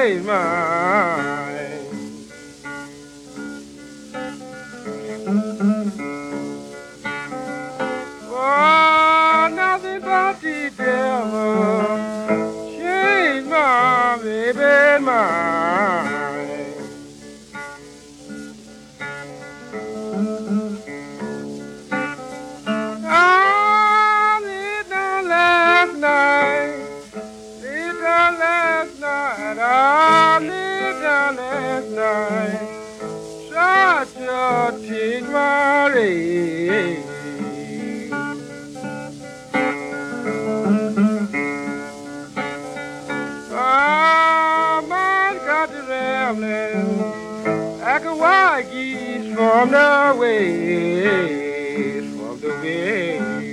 change mine. Oh, nothing but the devil change my baby mind. I laid down last night, laid down last night, I laid down last night, tried to take my race. Like a wild geese from the waves, from the waves.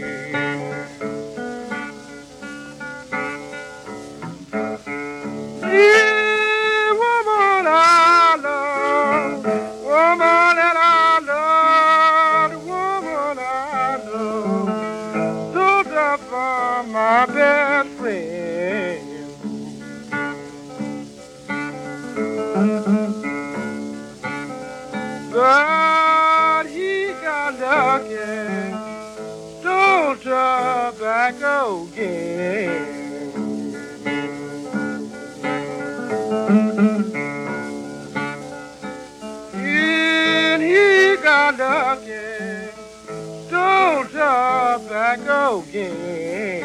Yeah, woman I love, woman that I love, woman I love, stood up for my best friend. But he got lucky, don't try back again. And he got lucky, don't try back again.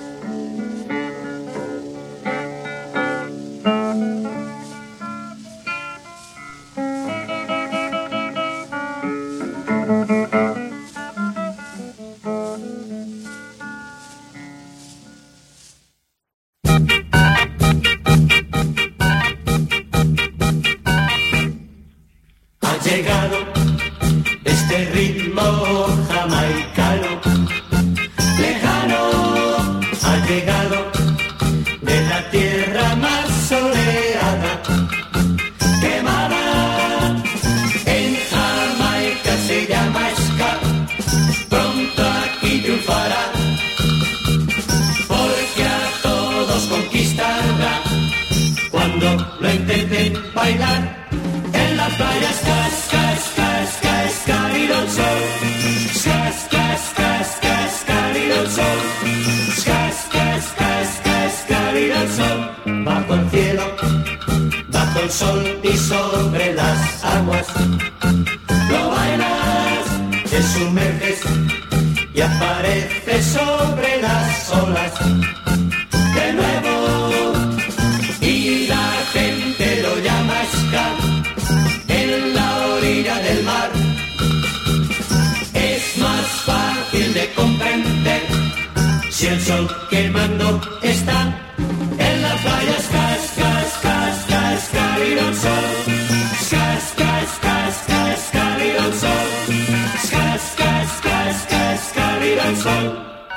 Este ritmo jamaicano, lejano, ha llegado de la tierra más soleada, quemada. En Jamaica se llama ska, pronto aquí triunfará, porque a todos conquistará cuando lo intenten bailar. En la playa ska, ska, ska, ska, ska, y del sol. Ska, ska, ska, ska, ska, y del sol. Ska, ska, ska, ska, ska, y del sol. Bajo el cielo, bajo el sol y sobre las aguas. Lo bailas, te sumerges y apareces sobre las olas. De nuevo, y la gente lo llama ska. En la orilla del mar es más fácil de comprender si el sol quemando está en la playa. Ska, ska, ska, ska, ska, y el sol. Ska, ska, ska, ska, ska, y el sol. Ska, ska, ska, ska, ska, y el sol.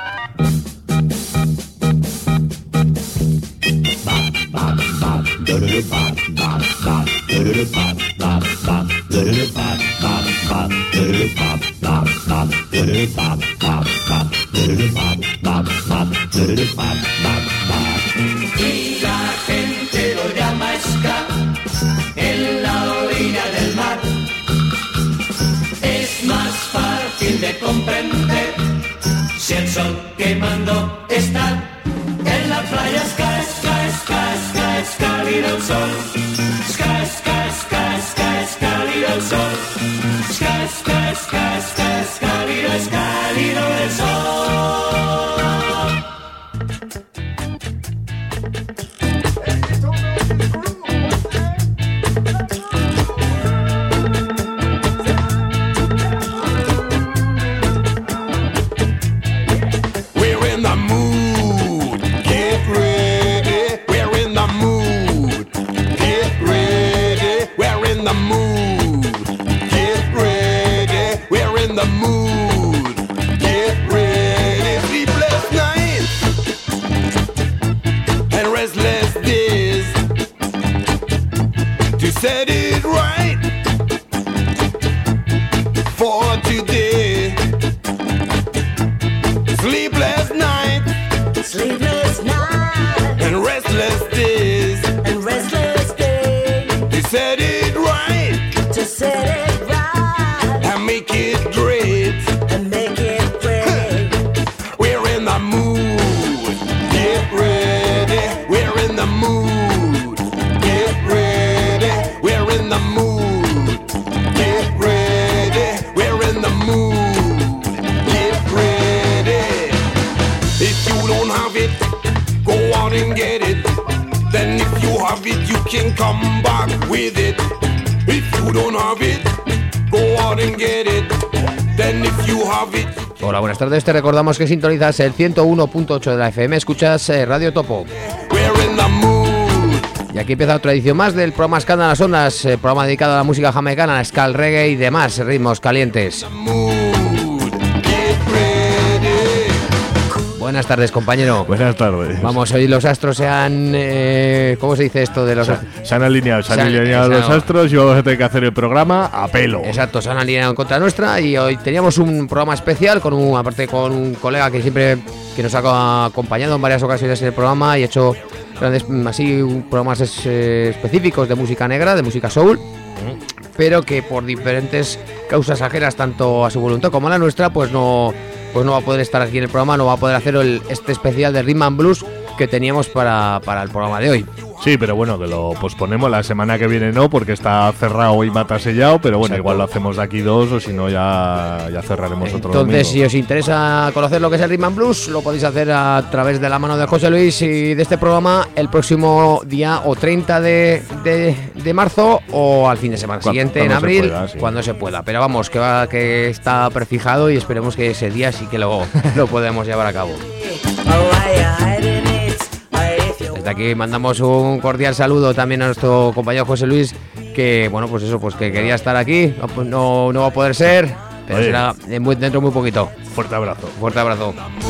Y la gente lo llama ska. En la orilla del mar es más fácil de comprender si el sol quemando está en la playa. Ska, ska, ska, ska, ska, y el sol. Ska, ska, ska, ska, ska, y el sol. Ska, ska, ska, ska, ska, y el cálido del sol. Said it right for today. Sleepless nights, sleepless nights, and restless days, and restless days. out and get it. Then if you have it, you can come back with it. If you don't have it, go out and get it. Then if you have it. Hola, buenas tardes. Te recordamos que sintonizas el 101.8 de la FM. Escuchas Radio Topo. We're in the mood. Y aquí empieza otra edición más del programa Escándalo en las Ondas, programa dedicado a la música jamaicana, al ska, al reggae y demás ritmos calientes. Buenas tardes, compañero. Buenas tardes. Vamos, hoy los astros se han... ¿cómo se dice esto de los astros? Se han alineado los astros y vamos a tener que hacer el programa a pelo. Exacto, se han alineado en contra nuestra y hoy teníamos un programa especial aparte con un colega que siempre nos ha acompañado en varias ocasiones en el programa y ha hecho grandes programas específicos de música negra, de música soul, pero que por diferentes causas ajenas tanto a su voluntad como a la nuestra, pues no va a poder estar aquí en el programa, no va a poder hacer este especial de Rhythm and Blues que teníamos para el programa de hoy. Sí, pero bueno, que lo posponemos la semana que viene, no, porque está cerrado y mata sellado, pero bueno, exacto. Igual lo hacemos de aquí 2 o si no ya cerraremos otro domingo. Entonces, si os interesa conocer lo que es el Rhythm and Blues, lo podéis hacer a través de la mano de José Luis y de este programa el próximo día o 30 de marzo o al fin de semana siguiente, en abril, cuando se pueda. Pero vamos, que está prefijado y esperemos que ese día sí que lo podemos llevar a cabo. Desde aquí mandamos un cordial saludo también a nuestro compañero José Luis, que bueno, pues eso, pues que quería estar aquí, no va a poder ser, pero será dentro de muy poquito. Fuerte abrazo. Fuerte abrazo.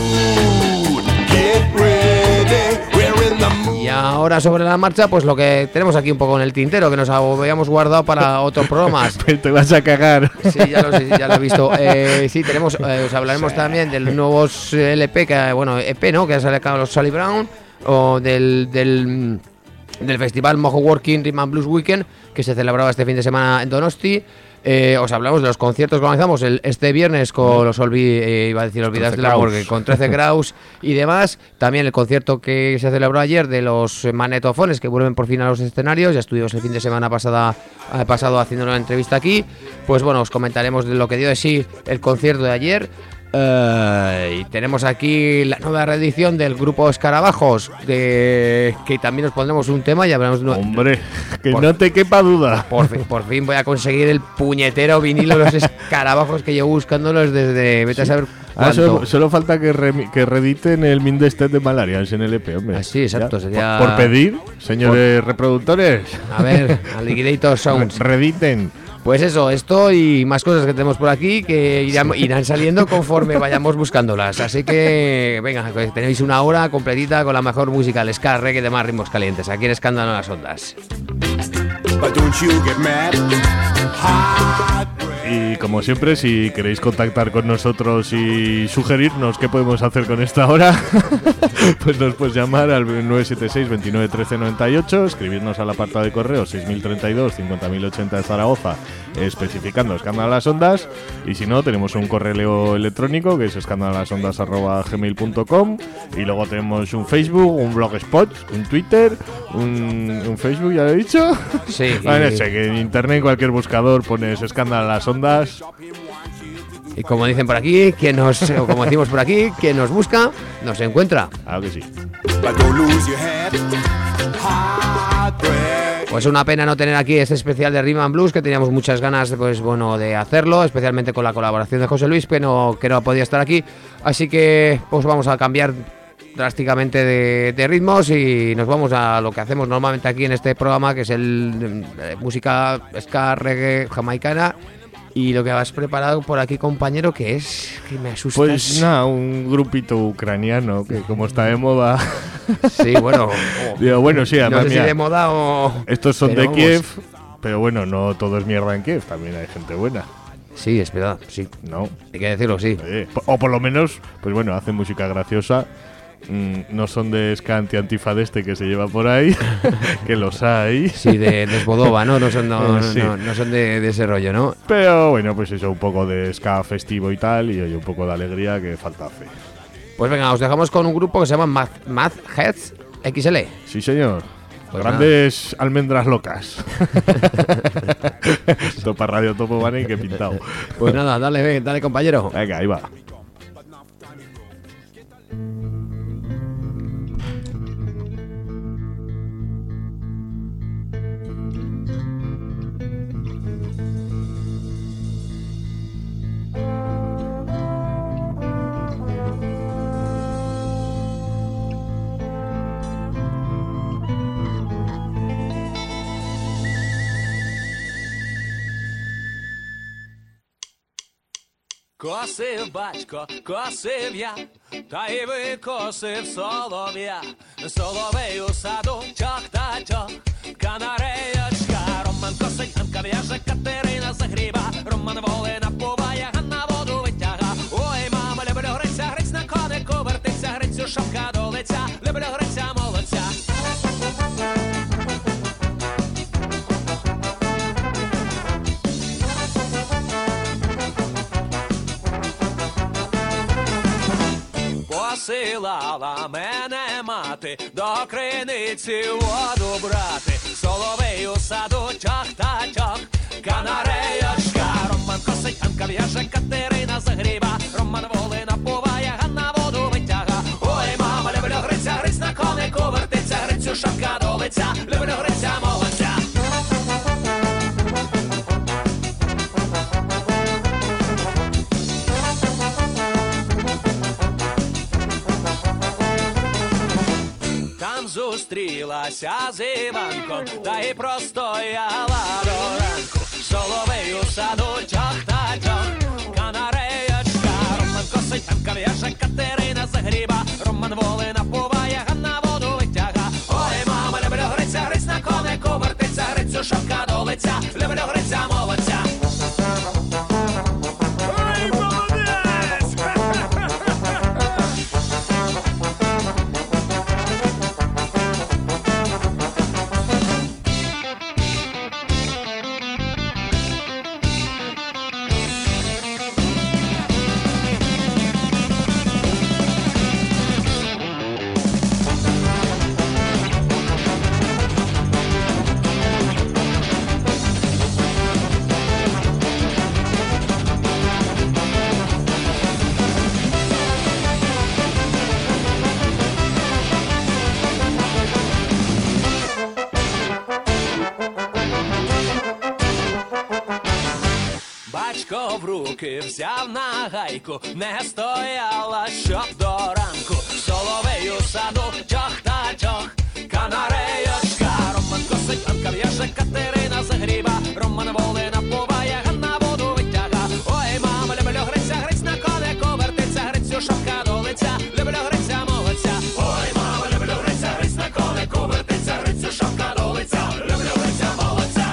Y ahora sobre la marcha, pues lo que tenemos aquí un poco en el tintero, que nos habíamos guardado para otros programas. Te vas a cagar. Sí, ya lo he visto. Sí, tenemos, os hablaremos también del nuevo LP, EP, ¿no? Que ha sacado los Sally Brown, o del festival Mojo Working Rhythm and Blues Weekend, que se celebraba este fin de semana en Donosti. Os hablamos de los conciertos que organizamos este viernes con los Olvidados del Amor, con 13 Graus y demás. También el concierto que se celebró ayer de los Magnetofones, que vuelven por fin a los escenarios. Ya estuvimos el fin de semana pasado haciendo una entrevista aquí. Pues bueno, os comentaremos de lo que dio de sí el concierto de ayer. Y tenemos aquí la nueva reedición del grupo Escarabajos, que también nos pondremos un tema y hablaremos de Hombre, que no te quepa duda. Por fin voy a conseguir el puñetero vinilo de los Escarabajos que llevo buscándolos desde vete a saber cuánto. Solo falta que reediten el Mindestet de Malaria en el EP, hombre. Sí, exacto. Sería... Por pedir, señores reproductores. A ver, al Liquidator Sounds. Reediten. Pues eso, esto y más cosas que tenemos por aquí que irán saliendo conforme vayamos buscándolas. Así que, venga, pues tenéis una hora completita con la mejor música, el ska, reggae y demás ritmos calientes. Aquí en Escándalo en las Ondas. Y como siempre, si queréis contactar con nosotros y sugerirnos qué podemos hacer con esta hora, pues nos puedes llamar al 976 29 13 98, escribirnos al apartado de correo 6032 50080 de Zaragoza, especificando Escándalo a las Ondas, y si no, tenemos un correo electrónico que es escandalolasondas@gmail.com, y luego tenemos un Facebook, un Blogspot, un Twitter, un Facebook, ya lo he dicho. Sí. Bueno, sé que en internet, en cualquier buscador, pones Escándalo a las Ondas. Y como dicen por aquí, como decimos por aquí, quien nos busca, nos encuentra. Claro que sí. Pues una pena no tener aquí este especial de Rhythm and Blues, que teníamos muchas ganas de hacerlo, especialmente con la colaboración de José Luis, que no podía estar aquí. Así que pues vamos a cambiar drásticamente de ritmos y nos vamos a lo que hacemos normalmente aquí en este programa, que es el música ska, reggae, jamaicana. Y lo que has preparado por aquí, compañero, que me asustas. Pues nada, un grupito ucraniano que como está de moda. Sí, bueno. Digo, bueno, sí, además, no sé si de moda o... Estos son de Kiev, pero bueno, no todo es mierda en Kiev, también hay gente buena. Sí, es verdad, sí. No. Hay que decirlo, sí. O por lo menos, pues bueno, hacen música graciosa. No son de ska antifa de este que se lleva por ahí, que los hay. Sí, de Svodova, ¿no? No son Sí. no son de ese rollo, ¿no? Pero bueno, pues eso, un poco de ska festivo y tal, y oye, un poco de alegría que falta hace. Pues venga, os dejamos con un grupo que se llama Math Heads XL. Sí, señor. Pues grandes almendras locas. Esto para Radio Topo van y que pintado. Pues nada, dale, compañero. Venga, ahí va. Косив батько, косив я, та й викосив солов'я. Соловей у саду, чох-та-чох, канареєчка. Роман косить, Ганка в'яже, Катерина загріба. Роман воли напуває, Ганна воду витяга. Ой, мама, люблю гриця, гриць на конику вертиться, грицю шапка до лиця, люблю гриця молодця. Посилала мене мати до криниці воду брати. Соловей у саду, чох-та-чох, канареєчка. Роман косить, Ганка в'яже, Катерина загріба. Роман воли напуває, Ганна воду витяга. Ой, мама, люблю гриця, гриць на конику вертиться, грицю шапка до лиця, люблю гриця молодця. Зустрілася з Іванком, та й простояла до ранку. Соловей у саду, чох-та-чох, канареєчка. Роман косить, Ганка в'яже, Катерина загріба. Роман воли напуває, Ганна воду витяга. Ой, мама, люблю гриця, гриць на конику вертиться, грицю шапка до лиця, люблю гриця молодця. Ой, молодець! Батько в руки взяв на гайку, не стояла, щоб до ранку. Соловей у саду, чох-та-чох, канареєчка. Роман косить, Ганка в'яже, Катерина загріба. Роман воли напуває, Ганна воду витяга. Ой, мама, люблю гриця, гриць на конику вертиться, грицю шапка до лиця, люблю гриця молодця. Ой, мама, люблю гриця, гриць на конику вертиться, грицю шапка до лиця, люблю гриця молодця.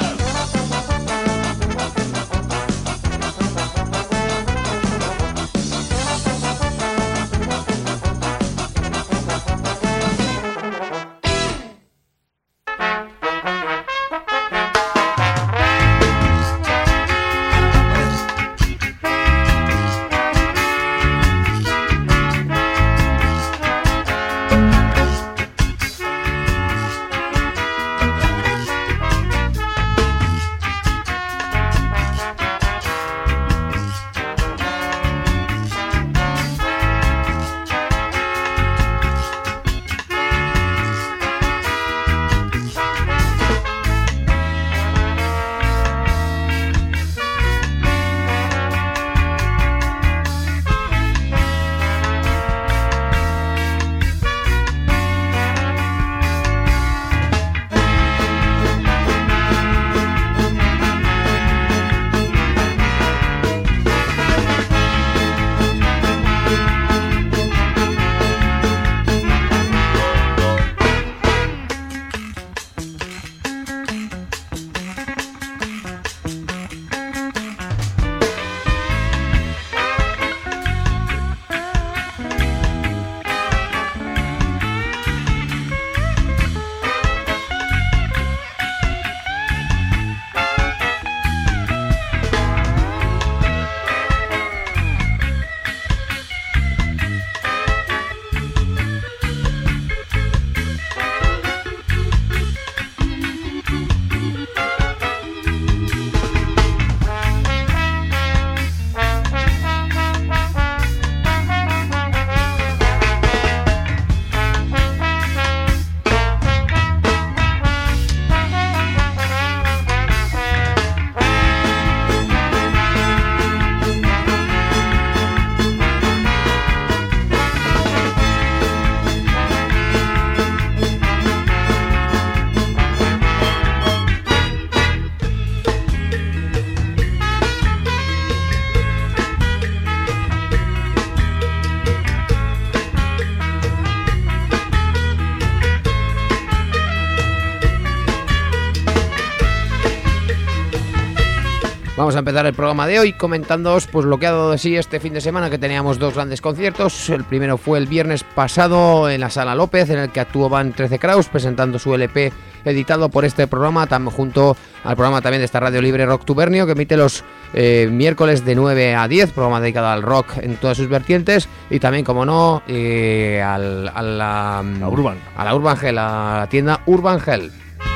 Vamos a empezar el programa de hoy comentándoos pues lo que ha dado de sí este fin de semana, que teníamos 2 grandes conciertos. El primero fue el viernes pasado en la Sala López, en el que actuaban 13 Kraus presentando su LP editado por este programa, junto al programa también de esta radio libre Rock Tubernio, que emite los miércoles de 9 a 10, programa dedicado al rock en todas sus vertientes, y también, como no, a la Urban Hell, a la tienda Urban Hell.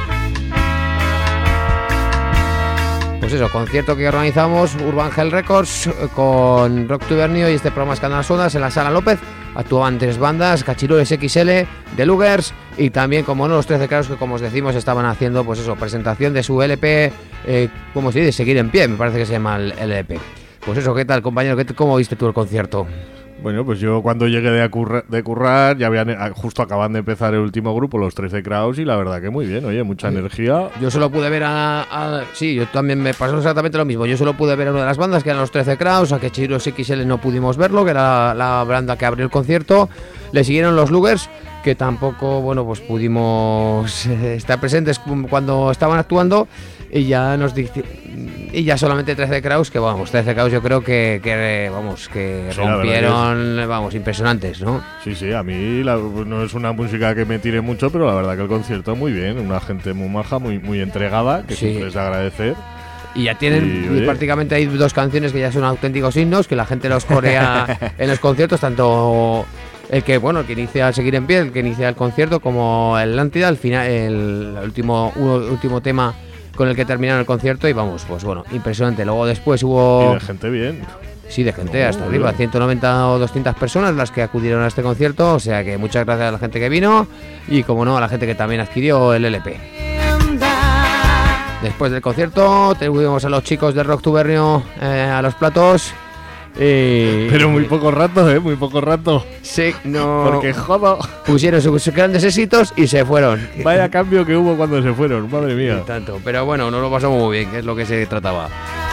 Pues eso, concierto que organizamos Urban Hell Records con Rock Tubernio y este programa Escándalo las Ondas en la Sala López. Actuaban 3 bandas, Cachirules XL, The Lugers y también, como no, los 13 Kraus, que como os decimos estaban haciendo pues eso, presentación de su LP, ¿cómo se dice? Seguir en pie, me parece que se llama el LP. Pues eso, ¿qué tal, compañero? ¿Cómo viste tú el concierto? Bueno, pues yo cuando llegué de currar ya justo acaban de empezar el último grupo, los 13 Kraus, y la verdad que muy bien, oye, mucha energía. Yo solo pude ver sí, yo también me pasó exactamente lo mismo. Yo solo pude ver a una de las bandas, que eran los 13 Kraus, a Cachirules XL no pudimos verlo, que era la banda que abrió el concierto. Le siguieron los Lugers, que tampoco, bueno, pues pudimos estar presentes cuando estaban actuando, y ya y ya solamente 13 Kraus, que vamos, 13 Kraus yo creo que sí, rompieron, vamos, impresionantes, ¿no? Sí, a mí no es una música que me tire mucho, pero la verdad que el concierto muy bien, una gente muy maja, muy entregada, que sí, siempre es de agradecer. Y ya tienen prácticamente hay 2 canciones que ya son auténticos himnos, que la gente los corea en los conciertos, tanto el que inicia Seguir en Pie, el que inicia el concierto, como el Lántida, al final, el último tema con el que terminaron el concierto, y vamos, pues bueno, impresionante. Luego después hubo... Y de gente bien. Sí, de gente hasta arriba, 190 o 200 personas las que acudieron a este concierto, o sea que muchas gracias a la gente que vino y, como no, a la gente que también adquirió el LP. Después del concierto tuvimos a los chicos de Rock Tubernio a los platos. Pero muy poco rato, muy poco rato. Sí, no. Porque jodo. Pusieron sus grandes éxitos y se fueron. Vaya cambio que hubo cuando se fueron, madre mía. Y tanto, pero bueno, nos lo pasamos muy bien, que es lo que se trataba.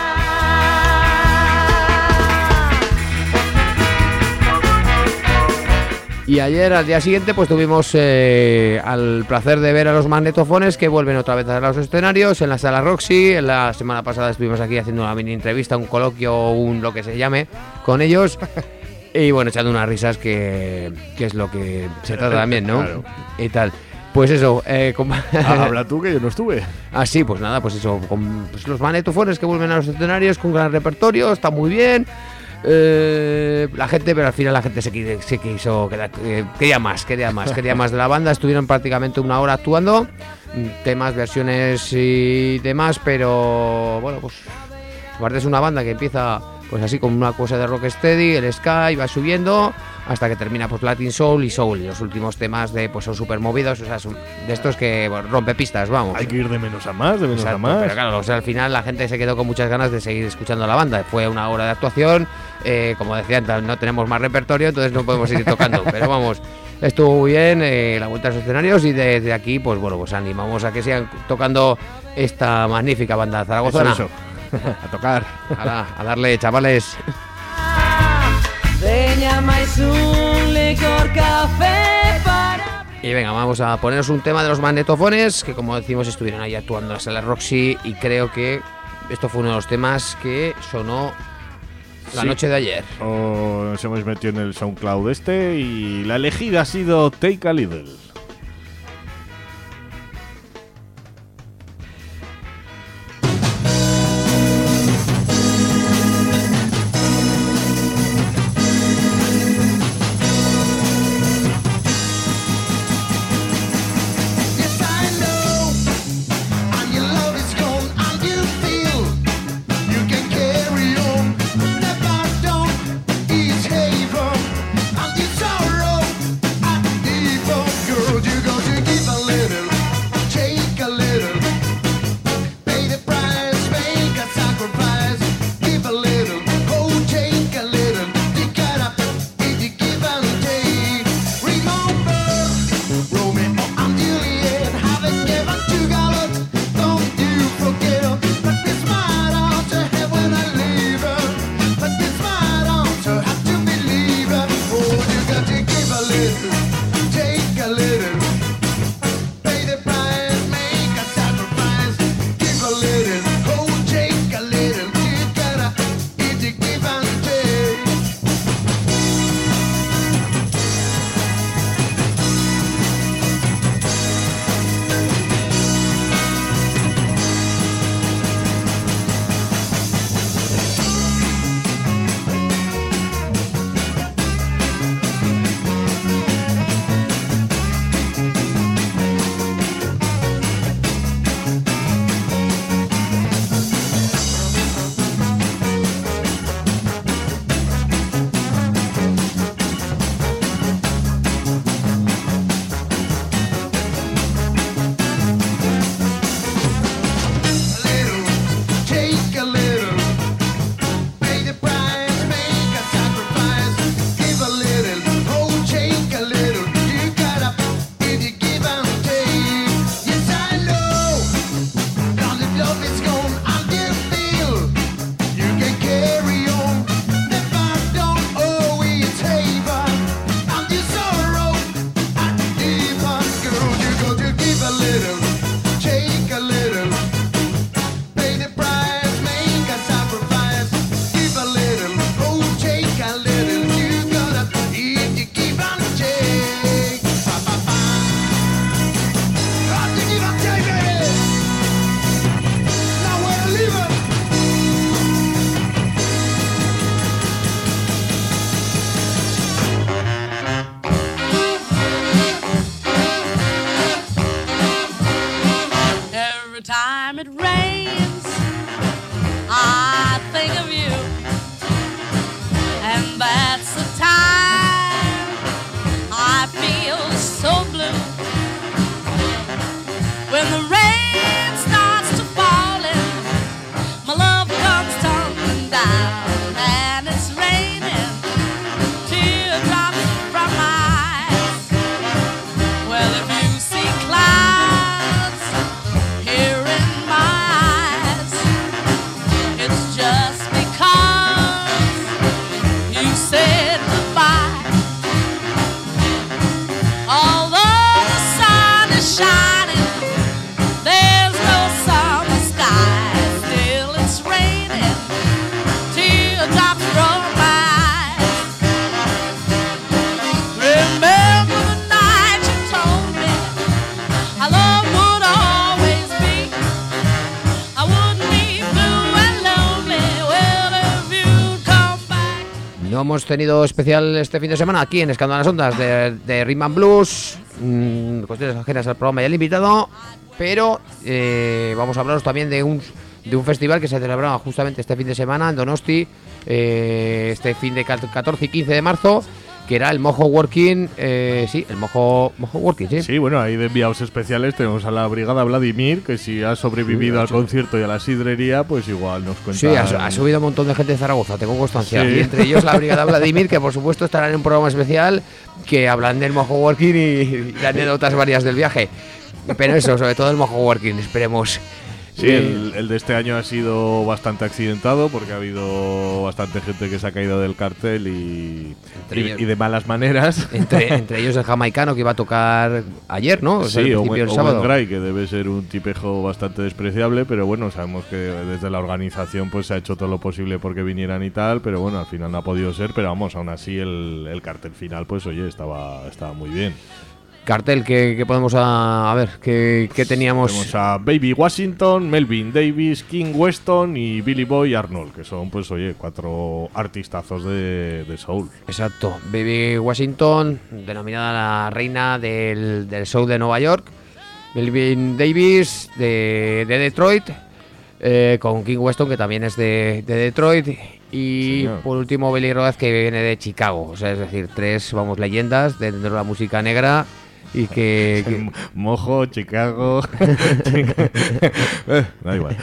Y ayer, al día siguiente, pues tuvimos al placer de ver a los Magnetofones, que vuelven otra vez a los escenarios en la Sala Roxy. La semana pasada estuvimos aquí haciendo una mini entrevista, un coloquio, lo que se llame, con ellos. Y bueno, echando unas risas, que es lo que se trata también, ¿no? Claro. Y tal. Pues eso. Habla tú, que yo no estuve. Sí, pues nada, pues eso. Con los Magnetofones que vuelven a los escenarios con gran repertorio, está muy bien. La gente, pero al final la gente se quiso quedar, quería más de la banda. Estuvieron prácticamente 1 hora actuando, temas, versiones y demás, pero bueno, pues aparte es una banda que empieza pues así con una cosa de rocksteady, el ska, y va subiendo hasta que termina pues Latin Soul y Soul, y los últimos temas pues son súper movidos, o sea, son de estos que rompe pistas, vamos. Hay que ir de menos a más, a más. Pero claro, o sea, al final la gente se quedó con muchas ganas de seguir escuchando la banda. Fue 1 hora de actuación, como decían, no tenemos más repertorio, entonces no podemos seguir tocando, pero vamos, estuvo muy bien la vuelta a los escenarios, y desde aquí, pues bueno, pues animamos a que sigan tocando esta magnífica banda zaragozana. Eso. A tocar. A darle, chavales. Y venga, vamos a poneros un tema de los Magnetofones, que como decimos estuvieron ahí actuando en la Sala Roxy, y creo que esto fue uno de los temas que sonó la noche de ayer. Nos hemos metido en el SoundCloud y la elegida ha sido Take a Little. Girl hemos tenido especial este fin de semana aquí en Escándalo en las Ondas de Rhythm and Blues, cuestiones ajenas al programa y al invitado, pero vamos a hablaros también de un festival que se celebraba justamente este fin de semana en Donosti, este fin de 14 y 15 de marzo, que era el Mojo Working, el Mojo Working, sí. Sí, bueno, ahí de enviados especiales tenemos a la Brigada Vladimir, que si ha sobrevivido al concierto y a la sidrería, pues igual nos cuenta. Sí, ha subido un montón de gente de Zaragoza, tengo constancia. Sí. Y entre ellos la Brigada Vladimir, que por supuesto estarán en un programa especial que hablan del Mojo Working y de anécdotas varias del viaje. Pero eso, sobre todo el Mojo Working, esperemos. Sí, el de este año ha sido bastante accidentado porque ha habido bastante gente que se ha caído del cartel y de malas maneras. Entre ellos el jamaicano que iba a tocar ayer, ¿no? Sí, o el sábado. Gray, que debe ser un tipejo bastante despreciable, pero bueno, sabemos que desde la organización pues se ha hecho todo lo posible porque vinieran y tal, pero bueno, al final no ha podido ser, pero vamos, aún así el cartel final, pues oye, estaba muy bien. Cartel que podemos a ver, que teníamos. Tenemos a Baby Washington, Melvin Davis, King Weston y Billy Boy Arnold, que son, pues oye, 4 artistazos de soul. Exacto, Baby Washington, denominada la reina del soul de Nueva York, Melvin Davis de Detroit, con King Weston, que también es de Detroit, y señor, por último Billy Roth, que viene de Chicago. O sea, es decir, 3, leyendas dentro de la música negra. Y que Mojo, Chicago. Da igual.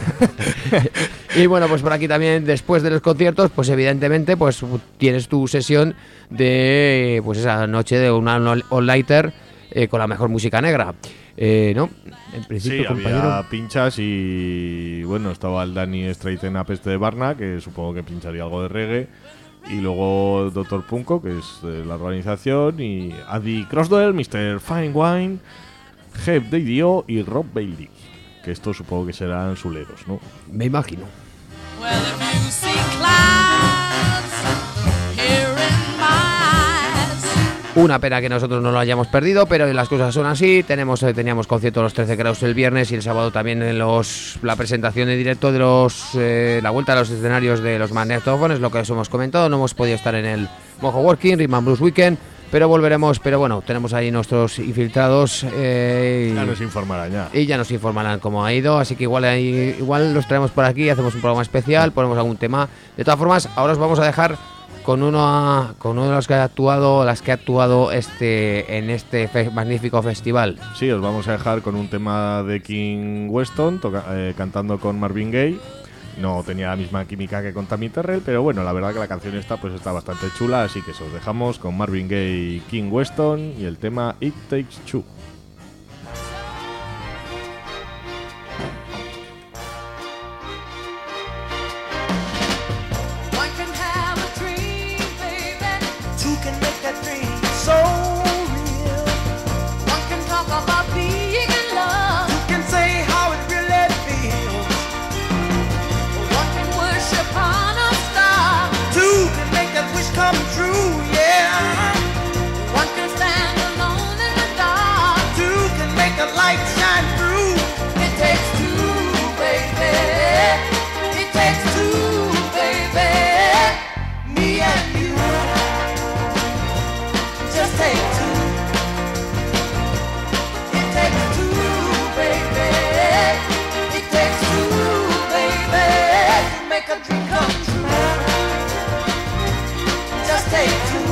Y bueno, pues por aquí también, después de los conciertos, pues evidentemente pues tienes tu sesión de pues esa noche de una all-nighter con la mejor música negra, ¿no? En principio, sí, compañero, había pinchas y bueno, estaba el Danny Straighten Up de Varna, que supongo que pincharía algo de reggae. Y luego Dr. Punko, que es de la organización, y Adi Crossdale, Mr. Fine Wine, Jeb Dio y Rob Bailey, que estos supongo que serán suleros, ¿no? me imagino. Well, if you see clouds here in my eyes. Una pena que nosotros no lo hayamos perdido, pero las cosas son así. Teníamos concierto de los 13 grados el viernes y el sábado también en la presentación en directo de la vuelta a los escenarios de los Magnetofones, lo que os hemos comentado. No hemos podido estar en el Mojo Working, Rhythm and Blues Weekend, pero volveremos. Pero bueno, tenemos ahí nuestros infiltrados. Ya nos informarán ya. Y ya nos informarán cómo ha ido, así que igual los traemos por aquí, hacemos un programa especial, ponemos algún tema. De todas formas, ahora os vamos a dejar con uno de los que ha actuado, en este magnífico festival. Sí, os vamos a dejar con un tema de King Weston cantando con Marvin Gaye. No tenía la misma química que con Tammy Terrell, pero bueno, la verdad que la canción está bastante chula, así que os dejamos con Marvin Gaye y King Weston y el tema It Takes Two. One can have a dream, baby. Two can make that dream so real. One can talk about being in love. Two can say how it really feels. One can worship on a star. Two can make that wish come true, yeah. One can stand alone in the dark. Two can make the light shine through. It takes two, baby. It takes two, baby. Me and you. Just take two. It takes two, baby. It takes two, baby. To make a dream come true. Just take two.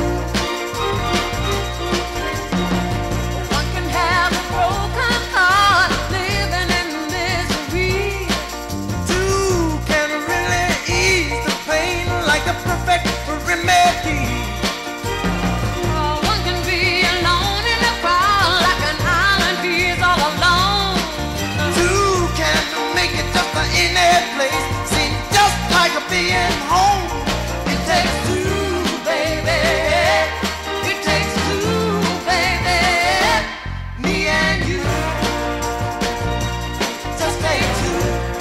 One can have a broken heart, living in misery. Two can really ease the pain like the perfect remedy. One can be alone in a crowd like an island is all alone. Two can make it just any place, seem just like being home. It takes two, baby. It takes two, baby. Me and you. Just take two.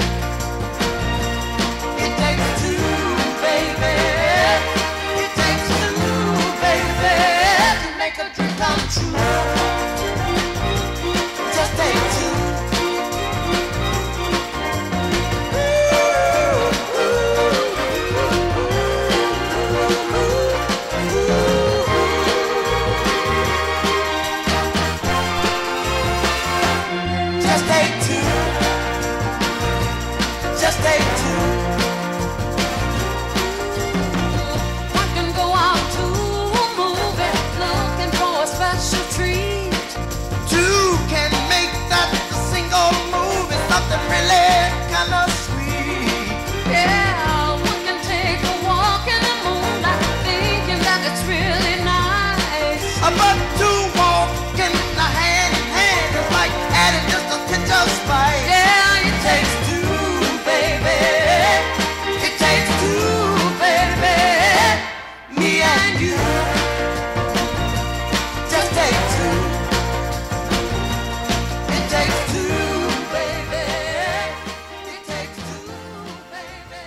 It takes two, baby. It takes two, baby, to make a dream come true. Just take two. Ooh, ooh, ooh. Just take two. Just take two. One can go out to a movie looking for a special treat. Two can make that a single movie something really kind of sweet. Yeah, one can take a walk in the moonlight thinking that it's really nice. But two walking hand in hand is like adding just a pinch of spice. Yeah, it takes two, baby. It takes two, baby. Me and you. Just take two. It takes two, baby. It takes two, baby.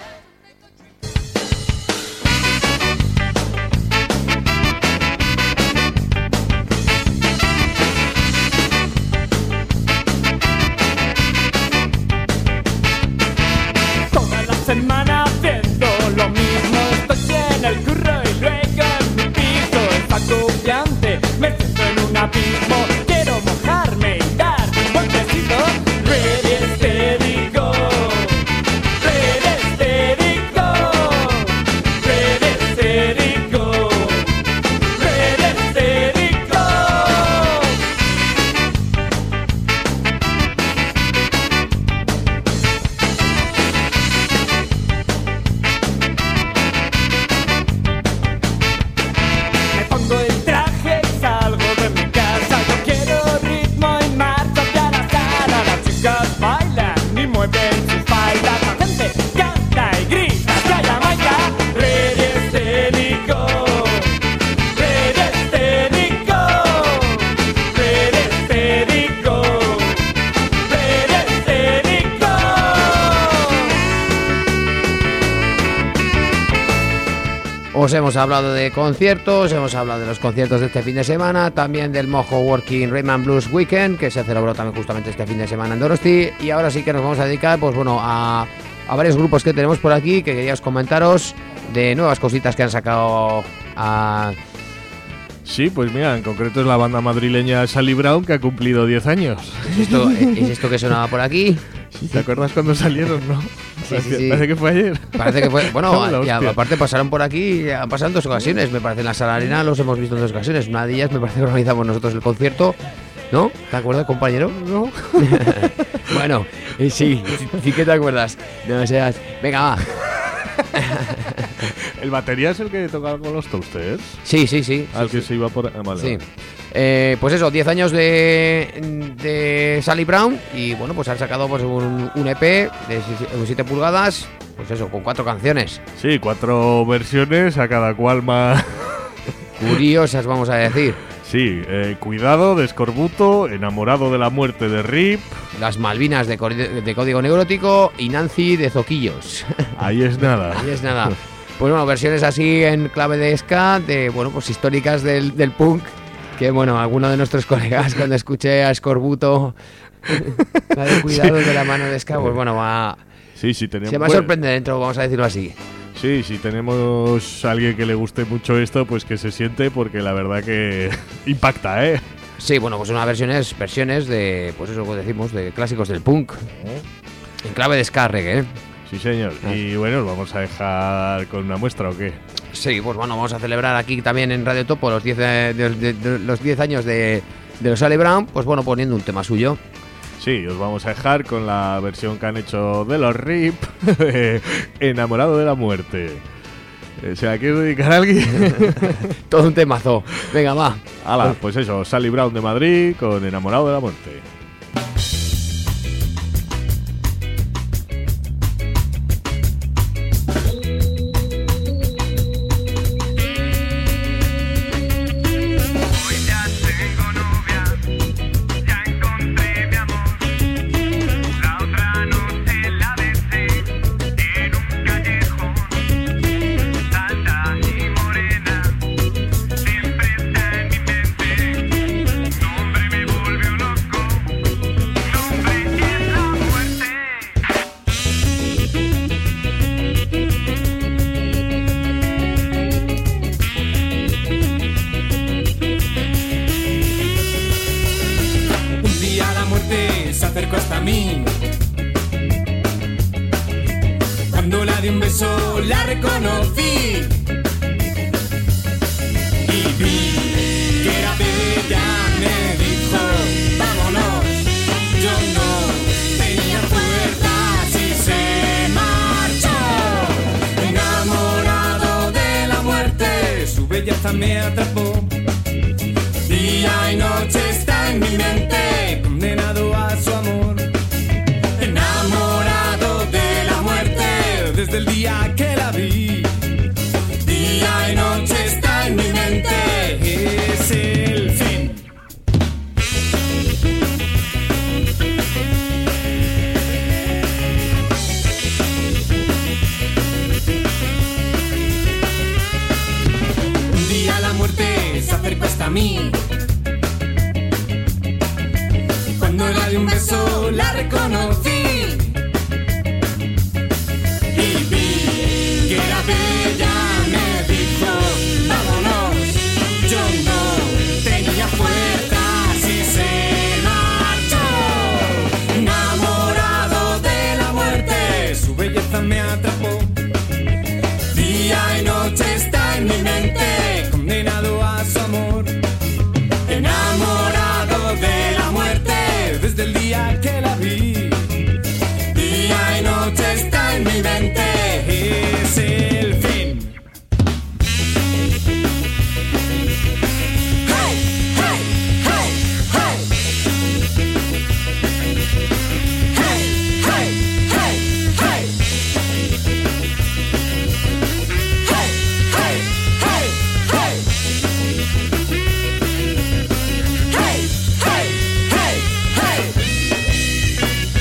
Toda la semana haciendo lo mismo. Estoy en el curro y luego en mi piso. Es agobiante, me siento en un abismo. Quiero mojarme y dar un golpecito. Ready, steady, go. Ready, steady, go. Ready, steady, go. Ready, steady, go. Me pongo el traje y salgo de mi casa. Yo quiero ritmo y marcha hacia la sala. Las chicas bailan y mueven sus faldas. La gente canta y grita hacia Jamaica. Ready, steady, go. Ready, steady, go. Ready, steady, go. Ready, steady, go. Os hemos hablado de conciertos, hemos hablado de los conciertos de este fin de semana, también del Mojo Working Rhythm Blues Weekend, que se celebró también justamente este fin de semana en Donosti. Y ahora sí que nos vamos a dedicar, pues bueno, a varios grupos que tenemos por aquí, que queríamos comentaros de nuevas cositas que han sacado a... Sí, pues mira, en concreto es la banda madrileña Sally Brown, que ha cumplido 10 años. ¿Es esto que sonaba por aquí? ¿Te acuerdas cuando salieron, no? Sí, sí, sí. Parece que fue ayer. Parece que fue... Bueno, La y hostia. aparte pasaron por aquí, han pasado en dos ocasiones, me parece. En la Sala Arena los hemos visto en dos ocasiones. Una de ellas me parece que organizamos nosotros el concierto, ¿no? ¿Te acuerdas, compañero? No. Bueno, sí que te acuerdas. No seas... Venga, va. ¿El batería es el que tocaba con los Toasters? Sí, sí, sí. Al que se iba por... Ah, vale, Sí. vale. Pues eso, 10 años de Sally Brown. Y bueno, pues han sacado pues un EP de 7 pulgadas. Pues eso, con 4 canciones. Sí, 4 versiones, a cada cual más... Curiosas, vamos a decir. Sí, Cuidado, de Escorbuto, Enamorado de la muerte de Rip. Las Malvinas de Código Neurótico y Nancy de Zoquillos. Ahí es nada. Ahí es nada. Pues bueno, versiones así en clave de ska, de bueno, pues históricas del punk. Que bueno, alguno de nuestros colegas cuando escuché a Escorbuto la de Cuidado de la mano de ska, pues bueno, Sí, sí, tenemos... se va a sorprender dentro, vamos a decirlo así. Sí, si tenemos a alguien que le guste mucho esto, pues que se siente, porque la verdad que impacta, ¿eh? Sí, bueno, pues unas versiones de, pues eso que decimos, de clásicos del punk. En clave de ska reggae, ¿eh? Sí, señor. Y bueno, ¿os vamos a dejar con una muestra o qué? Sí, pues bueno, vamos a celebrar aquí también en Radio Topo los 10 los 10 años de los Sally Brown, pues bueno, poniendo un tema suyo. Sí, os vamos a dejar con la versión que han hecho de los RIP, Enamorado de la muerte. ¿Se la quiere dedicar a alguien? Todo un temazo. Venga, va. Hala, pues eso, Sally Brown de Madrid con Enamorado de la muerte. Siempre está en mi mente, nombre me volvió loco. muerte se acercó hasta mí. Cuando la di un beso la reconocí y vi que era bella, me dijo vámonos. Yo no tenía fuerzas y se marchó. Enamorado de la muerte, su belleza me atrapó. Día y noche está en mi mente, condenado a su amor. Enamorado de la muerte, desde el día que la vi. Día y noche está en mi mente, es el fin. Un día la muerte se acercó hasta mí. Cuando la di un beso la reconocí y vi que era bella, me dijo vámonos. Yo no tenía fuerzas y se marchó. Enamorado de la muerte, su belleza me atrapó. Día y noche está en mi mente, condenado a su amor. Enamorado de la muerte, desde el día que la vi. Día y noche está en mi mente, es el fin. Hey, hey, hey, hey. Hey, hey, hey, hey. Hey, hey, hey, hey. Hey, hey, hey, hey.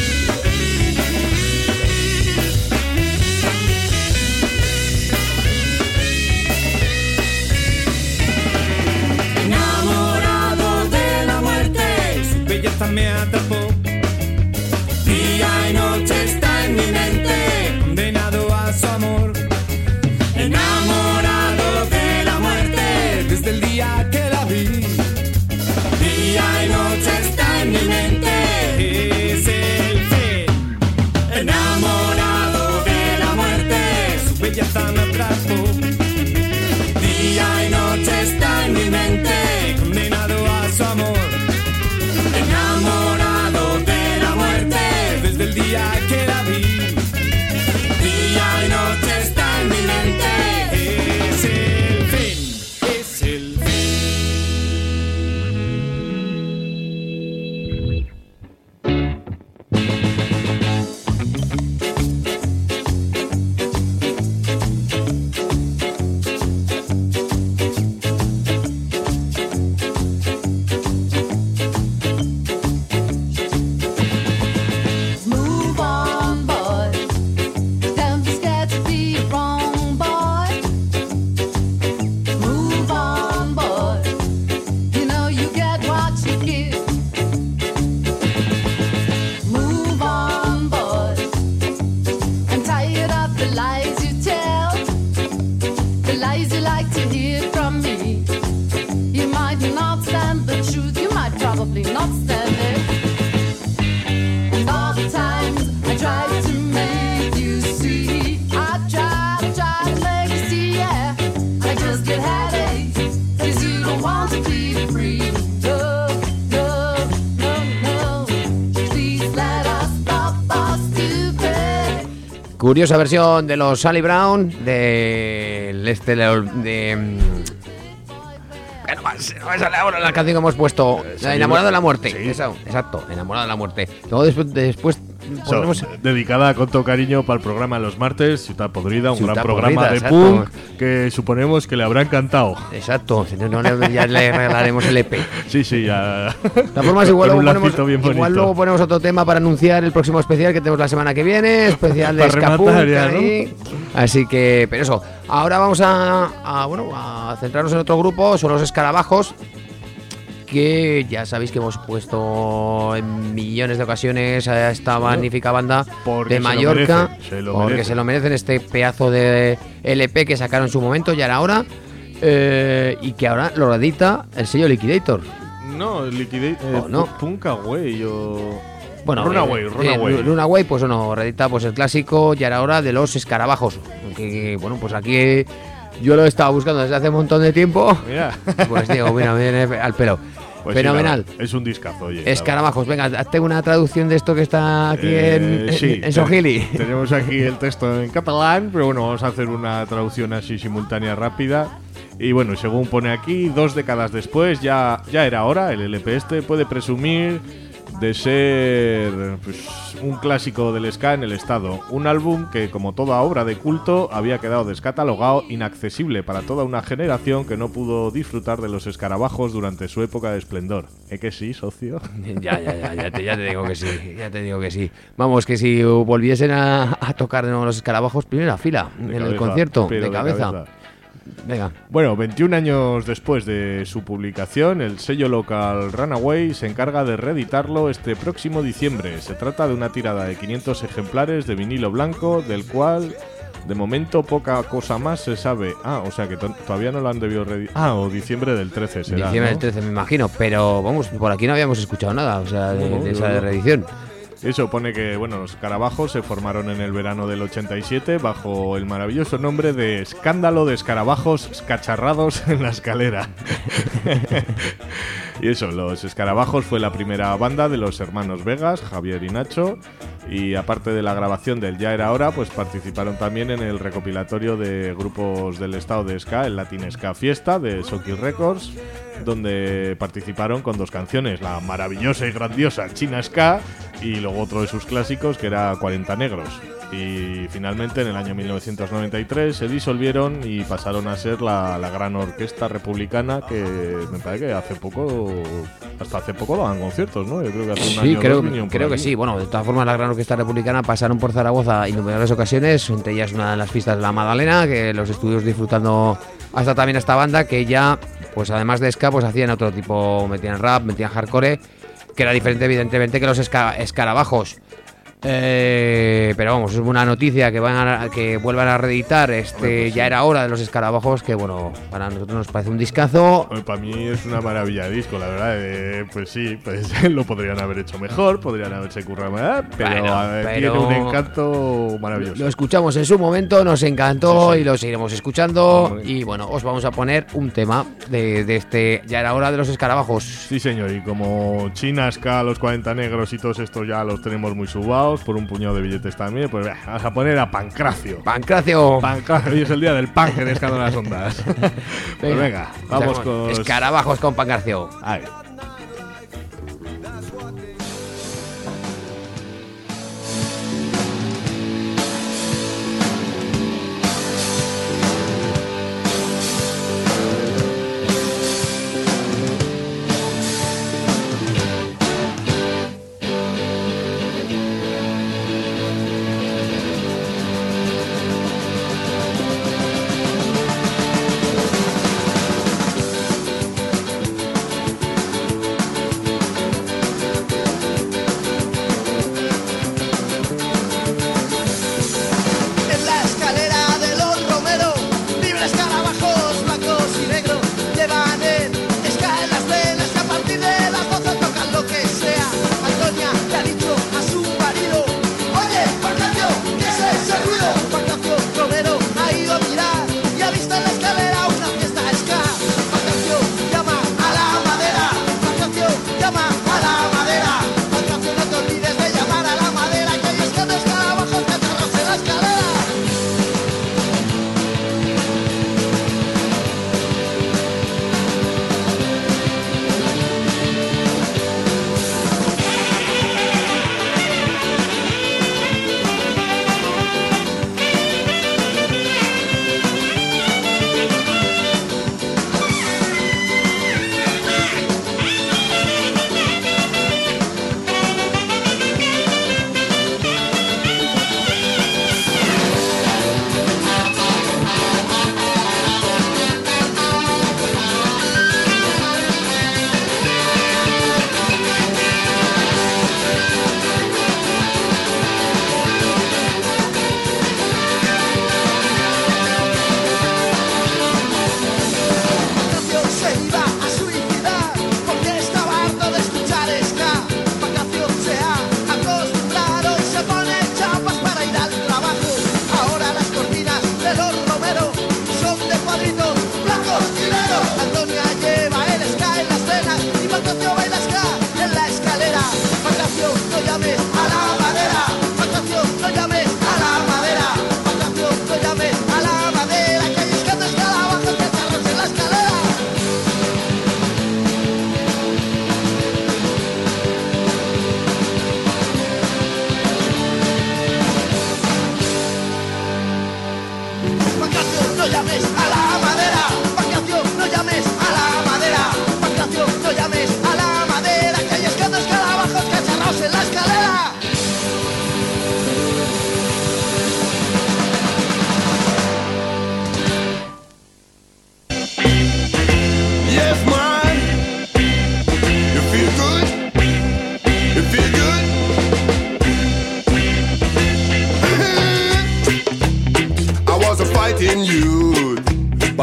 Enamorado de la muerte, su belleza me atrapó. Día y noche está en mi mente, condenado a su amor. Enamorado de la muerte, desde el día que la vi. Día y noche está en mi mente, es el fin. Enamorado de la muerte, su belleza me atrapó. Día y noche está en mi mente, condenado a su amor. Enamorado de la muerte, desde el día que la vi. Día y noche está en mi mente, es el fin, es el fin. Move on, boy. Don't be scared to be wrong, boy. Move on, boy. You know you get what you give. Move on, boy. I'm tired of the lies you tell, the lies you like to hear from me. You might not stand the truth, you might probably not stand it. And all the times I tried to make you see, I tried to make you see, yeah. I just get headaches, 'cause you don't want to be free. No, no, no, no. Please let us stop our stupid. Curiosa versión de los Sally Brown del no me sale ahora la canción que hemos puesto, la Enamorado de la Muerte. Sí. Esa, exacto, Enamorado de la Muerte. Luego después ponemos Dedicada con todo cariño para el programa los martes, Ciudad Podrida, un Ciudad gran programa Podrida, de exacto. punk que suponemos que le habrá encantado. exacto, si no, ya le regalaremos el EP. Sí, sí, ya. De todas formas, igual Con un luego, lacito bien igual bonito. luego ponemos otro tema para anunciar el próximo especial que tenemos la semana que viene, especial de Para Ska rematar Punk ya, ¿no? ahí. Así que, pero eso, ahora vamos a centrarnos en otro grupo, son los Escarabajos, que ya sabéis que hemos puesto en millones de ocasiones a esta magnífica banda Porque de se lo Mallorca, merecen, se lo porque merecen. se lo merecen este pedazo de LP que sacaron en su momento, ya era hora, y que ahora lo edita el sello Liquidator. No, Liquidate. Oh, no. Punk Away o. Bueno, Runaway. Runaway, pues bueno, reedita pues el clásico Ya era hora de los escarabajos. Que bueno, pues aquí yo lo he estado buscando desde hace un montón de tiempo. Mira. Pues digo, mira, me viene al pelo. Pues fenomenal. Sí, es un discazo, oye. Escarabajos, venga, hazte una traducción de esto que está aquí sí, en Swahili. Tenemos aquí el texto en catalán, pero bueno, vamos a hacer una traducción así simultánea rápida. Y bueno, según pone aquí, 2 décadas después, ya era hora, el LP este puede presumir de ser pues, un clásico del ska en el estado. Un álbum que, como toda obra de culto, había quedado descatalogado, inaccesible para toda una generación que no pudo disfrutar de los escarabajos durante su época de esplendor. Que sí, socio? Ya te digo que sí. Vamos, que si volviesen a tocar de nuevo los escarabajos, primera fila en el concierto, de cabeza. Venga. Bueno, 21 años después de su publicación, el sello local Runaway se encarga de reeditarlo este próximo diciembre. Se trata de una tirada de 500 ejemplares de vinilo blanco, del cual de momento poca cosa más se sabe. O sea que todavía no lo han debido reeditar. O diciembre del 13 será, Diciembre ¿no? del 13 me imagino, pero vamos, por aquí no habíamos escuchado nada, o sea, de esa reedición. Eso pone que, bueno, los escarabajos se formaron en el verano del 87 bajo el maravilloso nombre de Escándalo de Escarabajos Escacharrados en la Escalera. Y eso, los Escarabajos fue la primera banda de los hermanos Vegas, Javier y Nacho. Y aparte de la grabación del Ya era hora, pues participaron también en el recopilatorio de grupos del estado de ska, el Latin Ska Fiesta de Soki Records, donde participaron con 2 canciones, la maravillosa y grandiosa China Ska y luego otro de sus clásicos que era 40 Negros. Y finalmente en el año 1993 se disolvieron y pasaron a ser la gran orquesta republicana, que me parece que hasta hace poco daban conciertos, ¿no? Yo creo que hace un año creo que sí. Bueno, de todas formas la gran orquesta republicana pasaron por Zaragoza innumerables ocasiones, entre ellas una de las fiestas de la Magdalena, que los estuvimos disfrutando hasta también esta banda, que ya, pues además de ska, pues hacían otro tipo, metían rap, metían hardcore, que era diferente evidentemente que los escarabajos. Pero vamos, es una noticia que vuelvan a reeditar Ya era hora de los escarabajos, que bueno, para nosotros nos parece un discazo. Para mí es una maravilla de disco, la verdad. Pues sí, pues lo podrían haber hecho mejor, podrían haberse currado más, pero tiene un encanto maravilloso. Lo escuchamos en su momento, nos encantó, sí. Y lo seguiremos escuchando. Y bueno, os vamos a poner un tema de este Ya era hora de los escarabajos. Sí, señor, y como China, Ska, los 40 Negros y todos estos ya los tenemos muy subados por un puñado de billetes también, pues vamos a poner a Pancracio. Hoy es el día del punk en Escando en las Ondas. Pues venga, vamos con escarabajos con Pancracio. Ahí.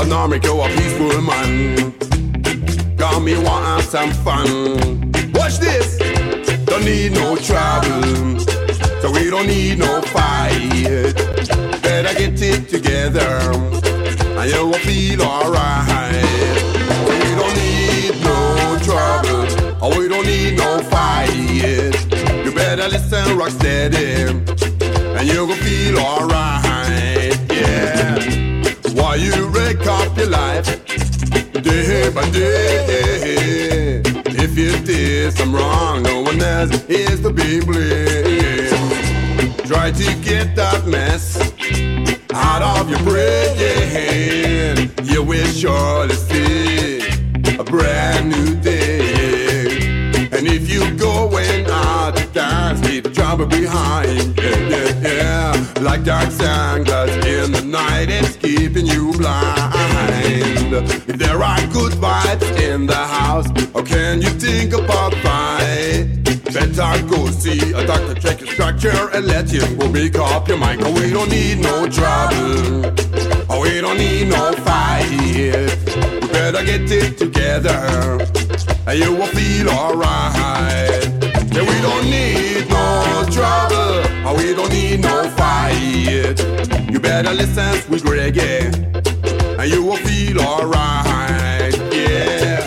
and I'll make you a peaceful man. Come me want have some fun. Watch this. Don't need no trouble, so we don't need no fight. Better get it together, and you will feel alright. So we don't need no trouble, or we don't need no fight. You better listen, rock steady, and you will feel alright. Yeah. While you wreck up your life, day by day. If you did some wrong, no one else is to be blamed. Try to get that mess out of your brain. You will surely see a brand new day. And if you going out to dance, leave the trouble behind. Yeah, yeah, yeah. Like dark sunglasses in the night, it's keeping you blind. If there are good vibes in the house, how can you think about fight? Better go see a doctor, check your structure, and let him go make up your mind. 'Cause we don't need no trouble, oh, we don't need no fight. We better get it together, and you will feel alright. Yeah, we don't need no trouble, oh, we don't need no fight. You better listen, sweet reggae, and you will feel alright, yeah.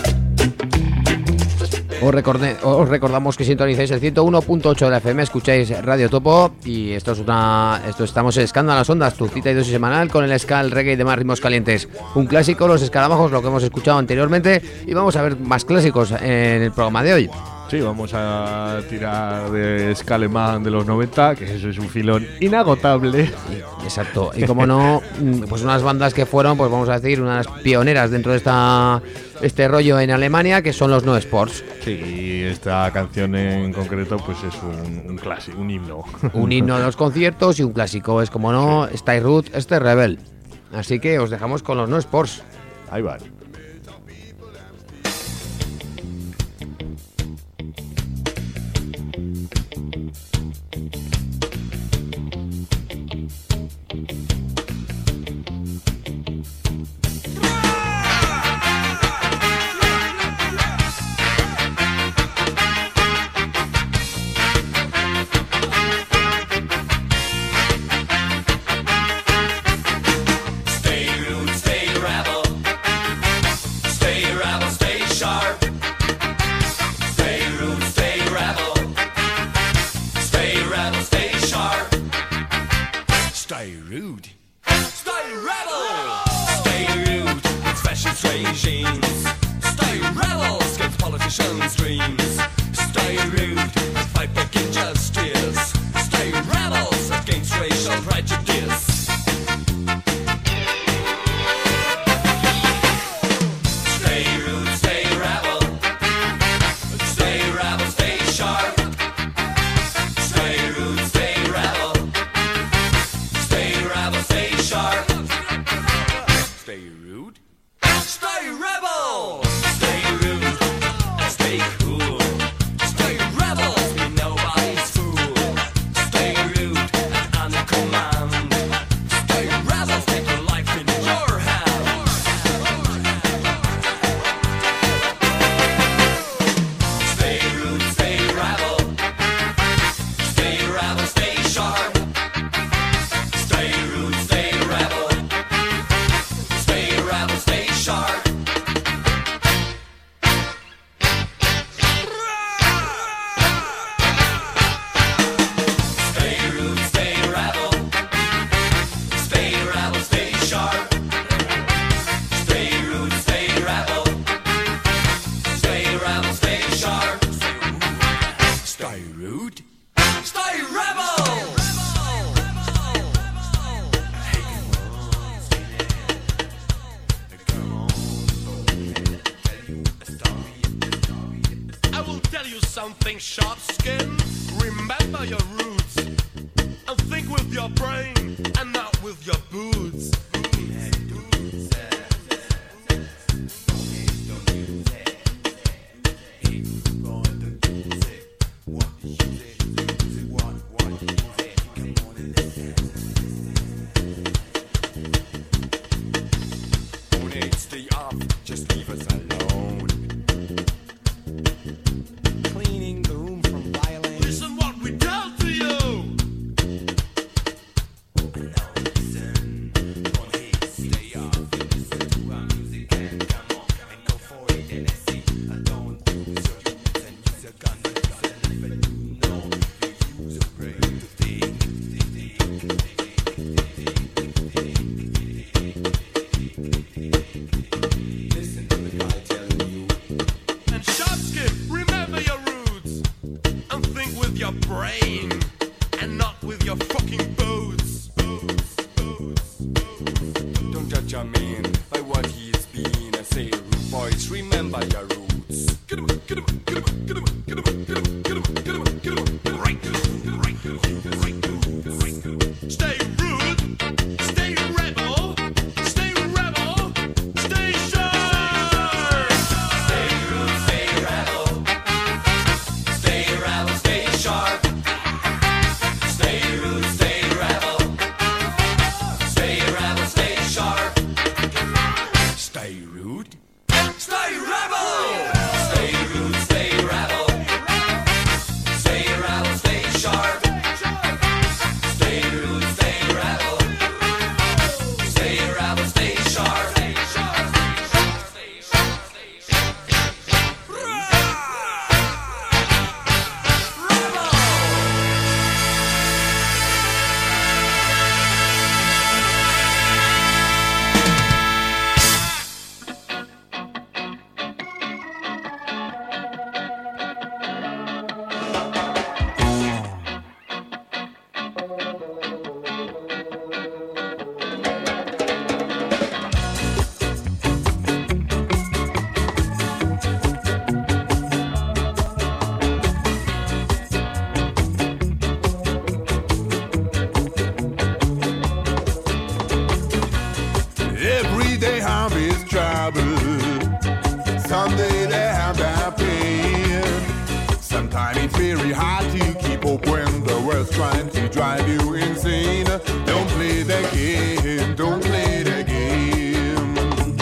Os recordamos que sintonizáis el 101.8 de la FM, escucháis Radio Topo y esto estamos escando a las ondas, tu cita y dosis semanal con el ska, el reggae y demás ritmos calientes. Un clásico, los escarabajos, lo que hemos escuchado anteriormente, y vamos a ver más clásicos en el programa de hoy. Sí, vamos a tirar de ska alemán de los 90, que eso es un filón inagotable. Exacto, y como no, pues unas bandas que fueron, pues vamos a decir, unas pioneras dentro de este rollo en Alemania, que son los No Sports. Sí, esta canción en concreto pues es un clásico, un himno. Un himno de los conciertos y un clásico, es como no, sí. Stay Root, Rebel. Así que os dejamos con los No Sports. Ahí va. something sharp skin. Remember your roots and think with your brain and not with your boots. brain and not with your fucking boats. Don't judge a man by what he's been. I say, rude boys, remember your roots. Get him, get him, get him, get him, get him, get him, get him, get him, get him, get him. Right, right, stay rude, stay rebel, stay rebel, stay sharp. Stay rude, stay rebel. Stay rebel, stay sharp. Stay rude, stay rebel. Stay rebel, stay sharp. Stay rude. Stay rebel. Stay rude, stay rebel. Stay rebel, stay sharp. Stay rude, stay rebel. Stay rebel, stay sharp. Every day have its trouble. Someday they have their pain. Sometimes it's very hard to keep up when the world's trying to drive you insane. Don't play the game, don't play the game.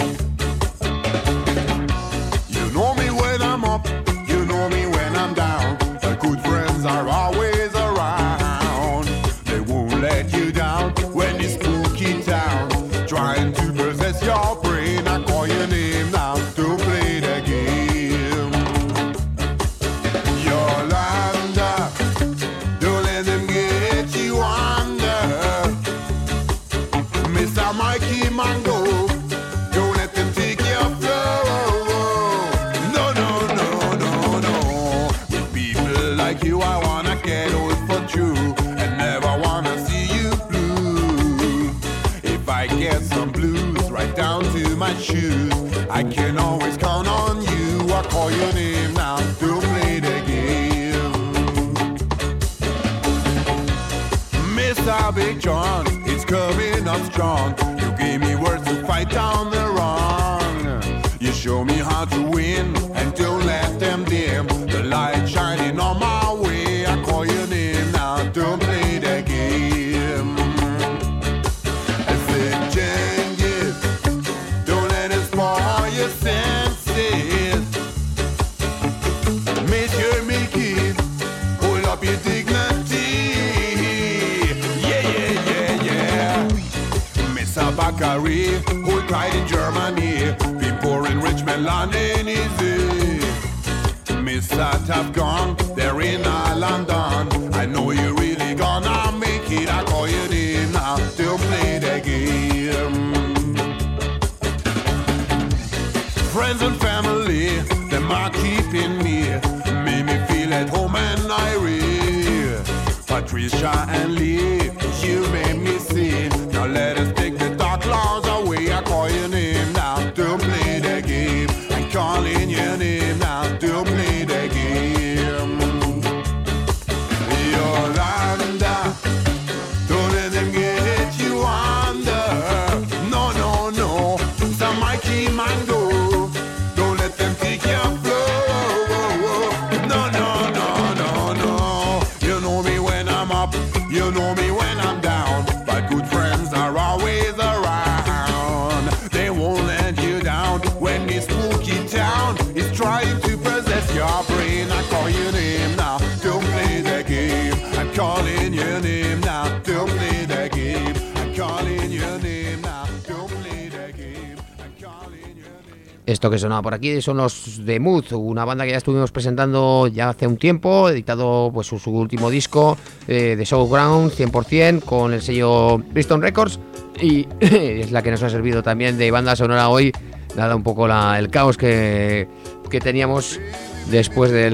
You know me when I'm up, you know me when I'm down. The good friends are always around. They won't let you down when it's spooky town. Trying to possess your brain, I call your name now. Don't play the game. Yolanda, don't let them get you under. Mr. Mikey Mango, don't let them take your flow. No, no, no, no, no. With people like you, I wanna get old for true and never wanna see you blue. If I get some blues right down to my shoes, I can always count on you. I call your name now, don't play the game. Mr. Big John, it's coming up strong. You gave me words to fight down the wrong. You show me how to win and don't let them dim the light shining on my way. I call your name now, don't play the game. I said, changes, don't let it spoil your senses. Monsieur Mickey, hold up your dignity. Yeah, yeah, yeah, yeah. Mr. Bakary, hold tight in Germany. Been pouring Richmond, London, easy. Mr. Top Gun, they're in London. I know you really gonna make it. I call your name now, don't play the game. Friends and family, them are keeping me. Make me feel at home and Irie. Patricia and Lee, you made me see. Now let us take the dark clouds away. I call your name now, don't play the game. I'm calling your name now, don't play the game. Yolanda, don't let them get you under. No, no, no, some Mikey Mango, don't let them take your flow. No, no, no, no, no. You know me when I'm up, you know me when I'm down. But good friends are always around. They won't let you down when this spooky town is trying to possess your brain. I call your name now, don't play the game. I'm calling your name now, don't play the game. I'm calling your name now, don't play the game. I'm calling your name. Esto que sonaba por aquí son los The Mood, una banda que ya estuvimos presentando ya hace un tiempo, editado pues su último disco, The Showground 100%, con el sello Bristol Records, y es la que nos ha servido también de banda sonora hoy, dada un poco el caos que teníamos después de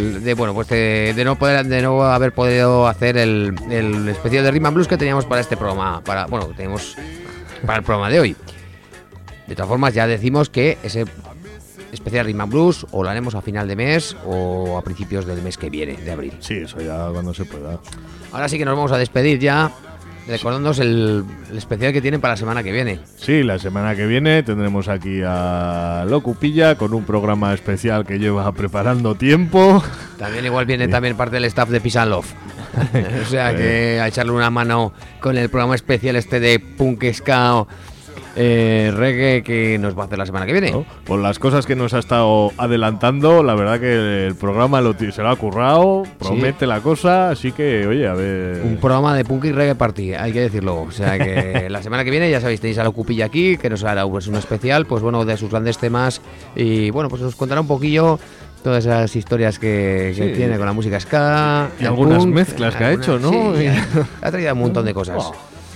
no haber podido hacer el especial de Rhythm and Blues que teníamos para este programa, teníamos para el programa de hoy. De todas formas, ya decimos que ese especial Rhythm and Blues o lo haremos a final de mes o a principios del mes que viene, de abril. Sí, eso ya cuando se pueda. Ahora sí que nos vamos a despedir ya, recordándonos el especial que tienen para la semana que viene. Sí, la semana que viene tendremos aquí a Locupilla con un programa especial que lleva preparando tiempo. También igual viene también parte del staff de Peace and Love. O sea que a echarle una mano con el programa especial este de Punk Ska reggae que nos va a hacer la semana que viene. ¿No? Por las cosas que nos ha estado adelantando, la verdad que el programa se lo ha currado, promete la cosa, así que oye, a ver. Un programa de punk y reggae party, hay que decirlo. O sea que la semana que viene, ya sabéis, tenéis a Locupilla aquí, que nos hará un especial, pues bueno, de sus grandes temas. Y bueno, pues nos contará un poquillo todas esas historias que tiene con la música ska. Y algunas mezclas que ha hecho, ¿no? Sí, ha traído un montón de cosas.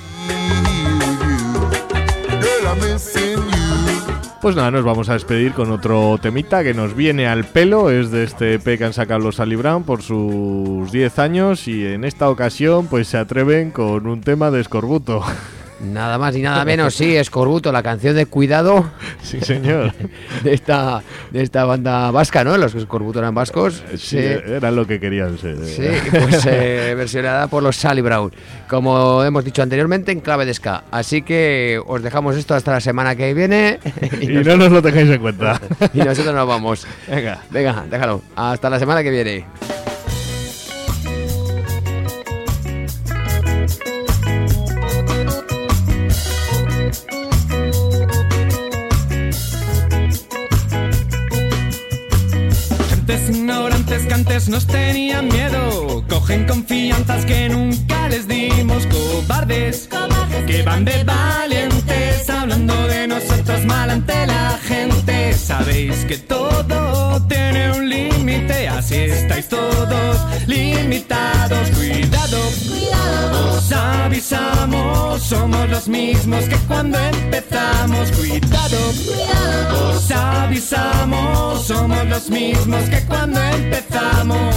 Pues nada, nos vamos a despedir con otro temita que nos viene al pelo. Es de este EP que han sacado los Sally Brown por sus 10 años y en esta ocasión pues se atreven con un tema de Escorbuto. Nada más y nada menos, sí, Escorbuto, la canción de Cuidado. Sí, señor. de esta banda vasca, ¿no? Los Escorbuto eran vascos. Sí, era lo que querían ser. Sí, pues versionada por los Sally Brown, como hemos dicho anteriormente, en clave de ska. Así que os dejamos esto hasta la semana que viene. y no nos lo tengáis en cuenta. Y nosotros nos vamos. Venga, déjalo. Hasta la semana que viene. Ignorantes que antes nos tenían miedo, cogen confianzas que nunca les dimos. Cobardes, que van de valientes, hablando de nosotros mal ante la gente. Sabéis que todo tiene un límite, así estáis todos limitados. Cuidado, os avisamos, somos los mismos que cuando empezamos. Cuidado, os avisamos, somos los mismos que cuando empezamos.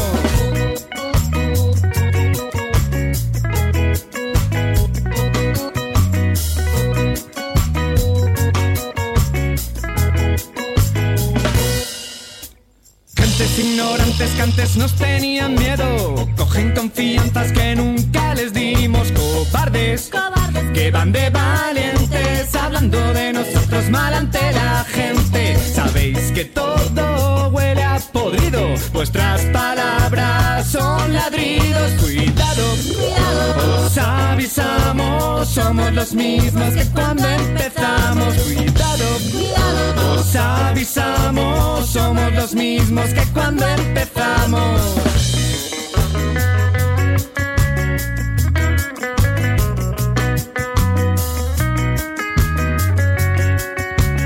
Ignorantes que antes nos tenían miedo, cogen confianzas que nunca les dimos. Cobardes, que van de valientes, hablando de nosotros mal ante la gente. Sabéis que todo huele a podrido, vuestras palabras son ladridos. Cuidado, os avisamos, somos los mismos que cuando empezamos. Cuidado, os avisamos, somos los mismos que cuando empezamos.